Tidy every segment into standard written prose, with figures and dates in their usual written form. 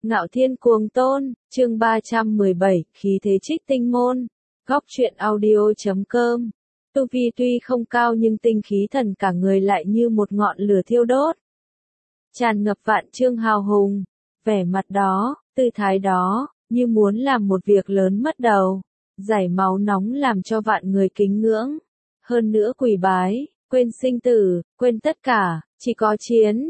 Ngạo Thiên Cuồng Tôn, chương 317, khí thế trích tinh môn. Góc truyện audio.com. Tu vi tuy không cao nhưng tinh khí thần cả người lại như một ngọn lửa thiêu đốt. Tràn ngập vạn trương hào hùng, vẻ mặt đó, tư thái đó, như muốn làm một việc lớn mất đầu, giải máu nóng làm cho vạn người kính ngưỡng. Hơn nữa quỳ bái, quên sinh tử, quên tất cả, chỉ có chiến,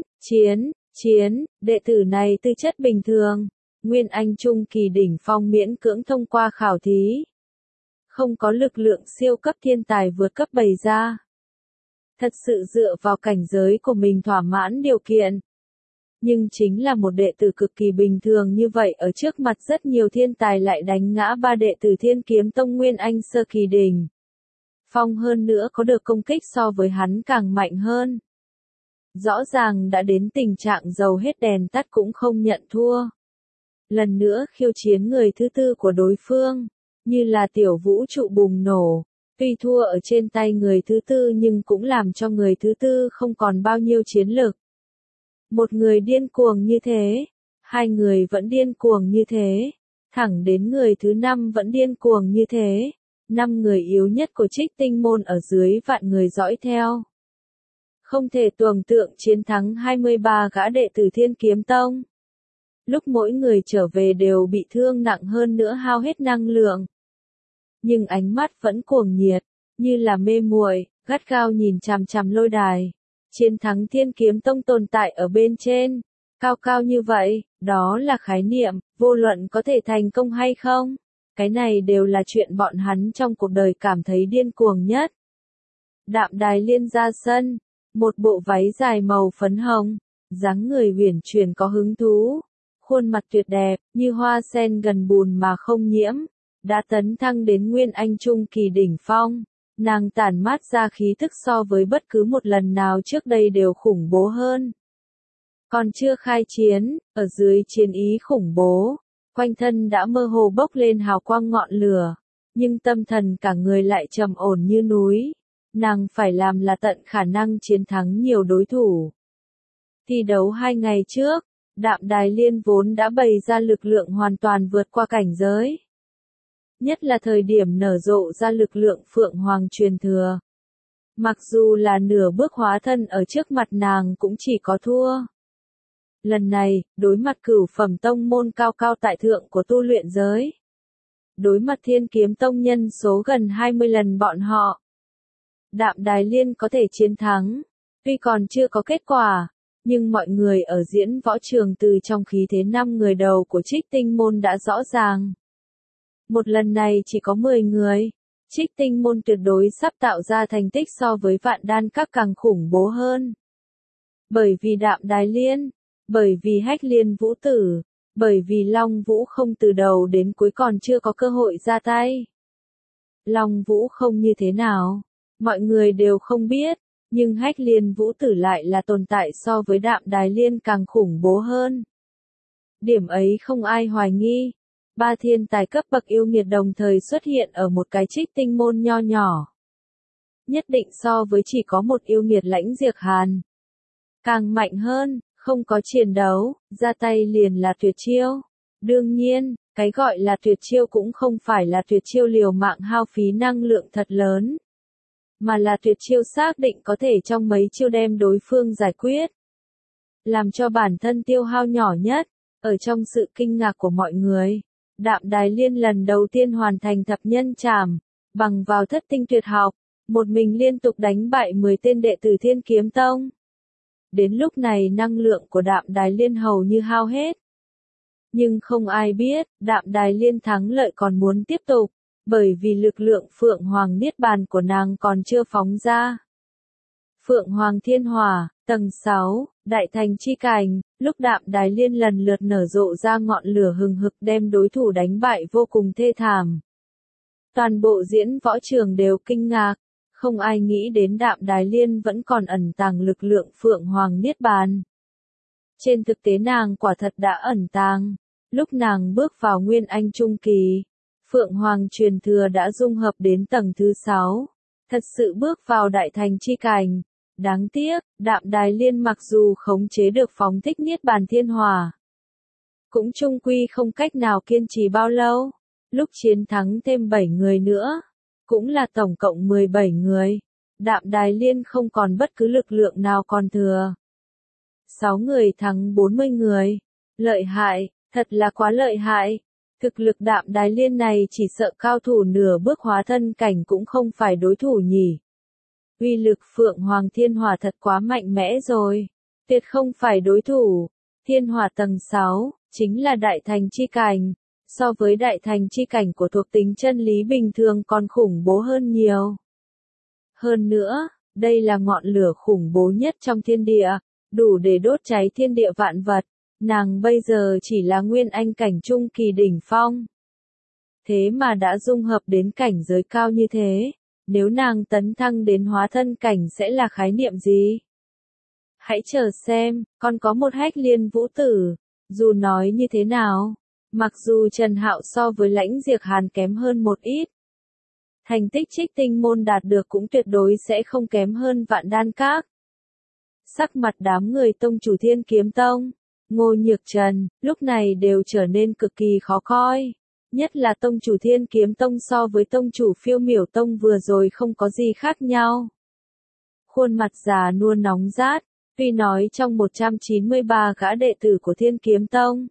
đệ tử này tư chất bình thường, Nguyên Anh Trung kỳ đỉnh phong miễn cưỡng thông qua khảo thí. Không có lực lượng siêu cấp thiên tài vượt cấp bày ra. Thật sự dựa vào cảnh giới của mình thỏa mãn điều kiện. Nhưng chính là một đệ tử cực kỳ bình thường như vậy ở trước mặt rất nhiều thiên tài lại đánh ngã ba đệ tử Thiên Kiếm Tông Nguyên Anh sơ kỳ đỉnh phong, hơn nữa có được công kích so với hắn càng mạnh hơn. Rõ ràng đã đến tình trạng dầu hết đèn tắt cũng không nhận thua. Lần nữa khiêu chiến người thứ tư của đối phương, như là tiểu vũ trụ bùng nổ, tuy thua ở trên tay người thứ tư nhưng cũng làm cho người thứ tư không còn bao nhiêu chiến lực. Một người điên cuồng như thế, hai người vẫn điên cuồng như thế, thẳng đến người thứ năm vẫn điên cuồng như thế, 5 người yếu nhất của Trích Tinh môn ở dưới vạn người dõi theo. Không thể tưởng tượng chiến thắng 23 gã đệ tử Thiên Kiếm Tông. Lúc mỗi người trở về đều bị thương nặng hơn nữa hao hết năng lượng. Nhưng ánh mắt vẫn cuồng nhiệt, như là mê muội, gắt gao nhìn chằm chằm lôi đài. Chiến thắng Thiên Kiếm Tông tồn tại ở bên trên, cao cao như vậy, đó là khái niệm, vô luận có thể thành công hay không. Cái này đều là chuyện bọn hắn trong cuộc đời cảm thấy điên cuồng nhất. Đạm Đài Liên ra sân, một bộ váy dài màu phấn hồng, dáng người uyển chuyển có hứng thú, khuôn mặt tuyệt đẹp, như hoa sen gần bùn mà không nhiễm, đã tấn thăng đến Nguyên Anh Trung kỳ đỉnh phong. Nàng tản mát ra khí thức so với bất cứ một lần nào trước đây đều khủng bố hơn. Còn chưa khai chiến, ở dưới chiến ý khủng bố, quanh thân đã mơ hồ bốc lên hào quang ngọn lửa, nhưng tâm thần cả người lại trầm ổn như núi. Nàng phải làm là tận khả năng chiến thắng nhiều đối thủ. Thi đấu 2 ngày trước, Đạm Đài Liên vốn đã bày ra lực lượng hoàn toàn vượt qua cảnh giới. Nhất là thời điểm nở rộ ra lực lượng Phượng Hoàng truyền thừa. Mặc dù là nửa bước hóa thân ở trước mặt nàng cũng chỉ có thua. Lần này, đối mặt cửu phẩm tông môn cao cao tại thượng của tu luyện giới. Đối mặt Thiên Kiếm Tông nhân số gần 20 lần bọn họ. Đạm Đài Liên có thể chiến thắng, tuy còn chưa có kết quả, nhưng mọi người ở diễn võ trường từ trong khí thế 5 người đầu của Trích Tinh môn đã rõ ràng. Một lần này chỉ có 10 người, Trích Tinh môn tuyệt đối sắp tạo ra thành tích so với Vạn Đan Các càng khủng bố hơn. Bởi vì Đạm Đài Liên, bởi vì Hách Liên Vũ Tử, bởi vì Long Vũ không từ đầu đến cuối còn chưa có cơ hội ra tay. Long Vũ không như thế nào, mọi người đều không biết, nhưng Hách Liên Vũ Tử lại là tồn tại so với Đạm Đài Liên càng khủng bố hơn. Điểm ấy không ai hoài nghi. 3 thiên tài cấp bậc yêu nghiệt đồng thời xuất hiện ở một cái Trích Tinh môn nho nhỏ. Nhất định so với chỉ có một yêu nghiệt Lãnh Diệp Hàn. Càng mạnh hơn, không có chiến đấu, ra tay liền là tuyệt chiêu. Đương nhiên, cái gọi là tuyệt chiêu cũng không phải là tuyệt chiêu liều mạng hao phí năng lượng thật lớn. Mà là tuyệt chiêu xác định có thể trong mấy chiêu đem đối phương giải quyết. Làm cho bản thân tiêu hao nhỏ nhất, ở trong sự kinh ngạc của mọi người. Đạm Đài Liên lần đầu tiên hoàn thành thập nhân trảm, bằng vào thất tinh tuyệt học, một mình liên tục đánh bại 10 tên đệ tử Thiên Kiếm Tông. Đến lúc này năng lượng của Đạm Đài Liên hầu như hao hết. Nhưng không ai biết, Đạm Đài Liên thắng lợi còn muốn tiếp tục, bởi vì lực lượng Phượng Hoàng Niết Bàn của nàng còn chưa phóng ra. Phượng Hoàng Thiên Hỏa, tầng 6, Đại Thành Chi Cảnh, lúc Đạm Đài Liên lần lượt nở rộ ra ngọn lửa hừng hực đem đối thủ đánh bại vô cùng thê thảm. Toàn bộ diễn võ trường đều kinh ngạc, không ai nghĩ đến Đạm Đài Liên vẫn còn ẩn tàng lực lượng Phượng Hoàng Niết Bàn. Trên thực tế nàng quả thật đã ẩn tàng, lúc nàng bước vào Nguyên Anh Trung kỳ, Phượng Hoàng truyền thừa đã dung hợp đến tầng thứ 6, thật sự bước vào Đại Thành Chi Cảnh. Đáng tiếc, Đạm Đài Liên mặc dù khống chế được phóng thích Niết Bàn Thiên Hỏa, cũng chung quy không cách nào kiên trì bao lâu. Lúc chiến thắng thêm 7 người nữa, cũng là tổng cộng 17 người, Đạm Đài Liên không còn bất cứ lực lượng nào còn thừa. 6 người thắng 40 người. Lợi hại, thật là quá lợi hại. Thực lực Đạm Đài Liên này chỉ sợ cao thủ nửa bước hóa thân cảnh cũng không phải đối thủ nhỉ. Uy lực Phượng Hoàng Thiên Hỏa thật quá mạnh mẽ rồi. Tuyệt không phải đối thủ. Thiên Hỏa tầng 6, chính là đại thành chi cảnh. So với đại thành chi cảnh của thuộc tính chân lý bình thường còn khủng bố hơn nhiều. Hơn nữa, đây là ngọn lửa khủng bố nhất trong thiên địa, đủ để đốt cháy thiên địa vạn vật. Nàng bây giờ chỉ là nguyên anh cảnh trung kỳ đỉnh phong. Thế mà đã dung hợp đến cảnh giới cao như thế, nếu nàng tấn thăng đến hóa thân cảnh sẽ là khái niệm gì? Hãy chờ xem, còn có một Hách Liên Vũ Tử, dù nói như thế nào, mặc dù Trần Hạo so với Lãnh Diệp Hàn kém hơn một ít, thành tích Trích Tinh môn đạt được cũng tuyệt đối sẽ không kém hơn Vạn Đan Các. Sắc mặt đám người tông chủ Thiên Kiếm Tông, Ngô Nhược Trần, lúc này đều trở nên cực kỳ khó coi. Nhất là tông chủ Thiên Kiếm Tông so với tông chủ Phiêu Miểu Tông vừa rồi không có gì khác nhau. Khuôn mặt già nua nóng rát, tuy nói trong 193 gã đệ tử của Thiên Kiếm Tông,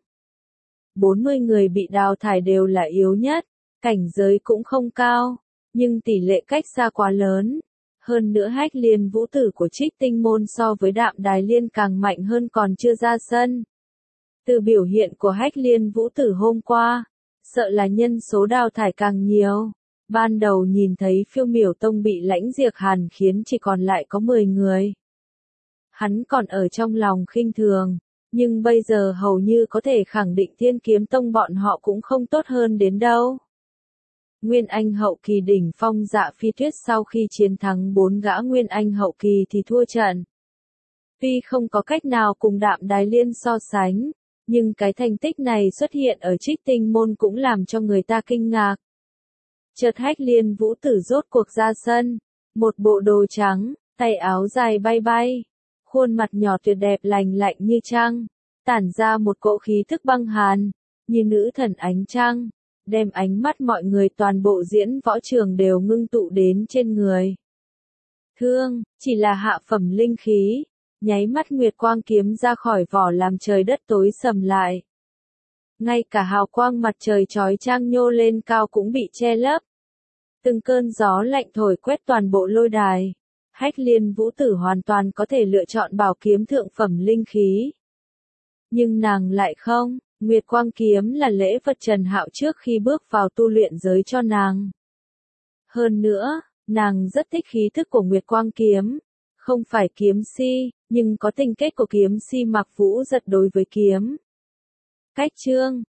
40 người bị đào thải đều là yếu nhất, cảnh giới cũng không cao, nhưng tỷ lệ cách xa quá lớn. Hơn nữa Hách Liên Vũ Tử của Trích Tinh môn so với Đạm Đài Liên càng mạnh hơn còn chưa ra sân. Từ biểu hiện của Hách Liên Vũ Tử hôm qua, sợ là nhân số đào thải càng nhiều. Ban đầu nhìn thấy Phiêu Miểu Tông bị Lãnh Diệp Hàn khiến chỉ còn lại có 10 người. Hắn còn ở trong lòng khinh thường, nhưng bây giờ hầu như có thể khẳng định Thiên Kiếm Tông bọn họ cũng không tốt hơn đến đâu. Nguyên Anh hậu kỳ đỉnh phong Dạ Phi Tuyết sau khi chiến thắng 4 gã Nguyên Anh hậu kỳ thì thua trận. Tuy không có cách nào cùng Đạm Đài Liên so sánh, nhưng cái thành tích này xuất hiện ở Trích Tinh môn cũng làm cho người ta kinh ngạc. Chợt Hách Liên Vũ Tử rốt cuộc ra sân, một bộ đồ trắng, tay áo dài bay bay, khuôn mặt nhỏ tuyệt đẹp lành lạnh như trăng, tản ra một cỗ khí thức băng hàn, như nữ thần ánh trăng, đem ánh mắt mọi người toàn bộ diễn võ trường đều ngưng tụ đến trên người. Thương, chỉ là hạ phẩm linh khí, nháy mắt nguyệt quang kiếm ra khỏi vỏ làm trời đất tối sầm lại. Ngay cả hào quang mặt trời chói chang nhô lên cao cũng bị che lấp. Từng cơn gió lạnh thổi quét toàn bộ lôi đài. Hách Liên Vũ Tử hoàn toàn có thể lựa chọn bảo kiếm thượng phẩm linh khí. Nhưng nàng lại không, Nguyệt Quang kiếm là lễ vật Trần Hạo trước khi bước vào tu luyện giới cho nàng. Hơn nữa, nàng rất thích khí thức của Nguyệt Quang kiếm. Không phải kiếm si, nhưng có tình kết của kiếm si Mạc Vũ Giật đối với kiếm. Cách chương